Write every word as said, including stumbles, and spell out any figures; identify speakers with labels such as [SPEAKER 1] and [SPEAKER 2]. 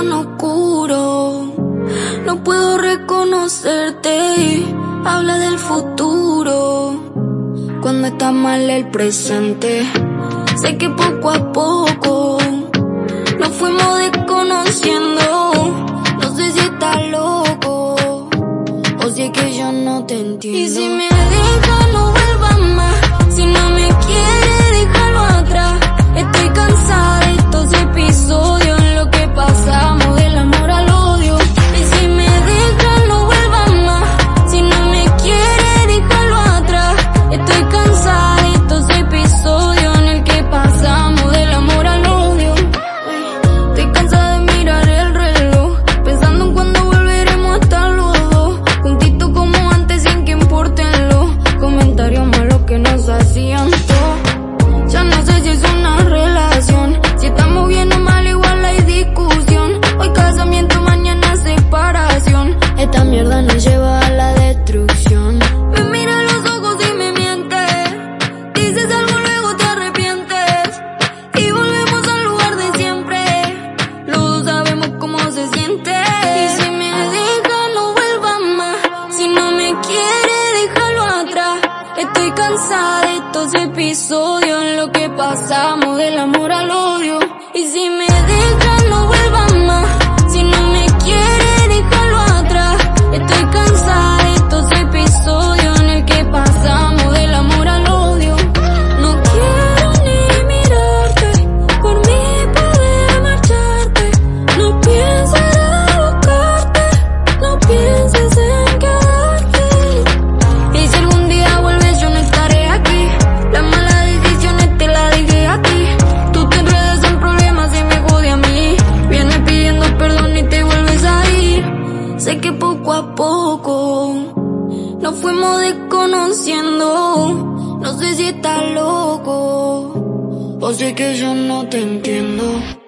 [SPEAKER 1] tan oscuro. No puedo reconocerte, habla del futuro cuando está mal el presente. Sé que poco a poco nos fuimos desconociendo. No sé si estás loco o si es que yo no te entiendo. Y si me dejas no vuelvas más, si no me quieres déjalo atrás. Estoy cansada de estos episodios en los que pasamos del amor al odio. Y si me dejas no vuelvas más, si no me quieres déjalo atrás. Estoy cansada de estos episodios en el que pasamos del amor al odio. Estoy cansada de mirar el reloj, pensando en cuándo volveremos a estar los dos juntitos como antes, sin que importen los comentarios malos que nos hacían todos. Ya no sé si es una relación, si estamos bien o mal, igual hay discusión. Hoy casamiento, mañana separación. Esta mierda nos lleva a la destrucción. Me mira a los ojos y me mientes, dices algo luego te arrepientes y volvemos al lugar de siempre. Los dos sabemos cómo se siente. Y si me dejas no vuelvas más, si no me quieres déjalo atrás. Estoy cansada de estos episodios en los que pasamos del amor al odio. Y si me dejas no vuelvas más, si no me quieres déjalo atrás. Estoy cansada de estos episodios en el que pasamos del amor al odio. No quiero ni mirarte, por mí puedes marcharte. No pienses en buscarte, no pienses en quedarte. Y si algún día vuelves yo no estaré aquí, las malas decisiones te las dije a ti. Tú te enredas en problemas y me jode a mí, vienes pidiendo perdón y te vuelves a ir. Sé que poco a poco nos fuimos desconociendo. No sé si estás loco o si es que yo no te entiendo.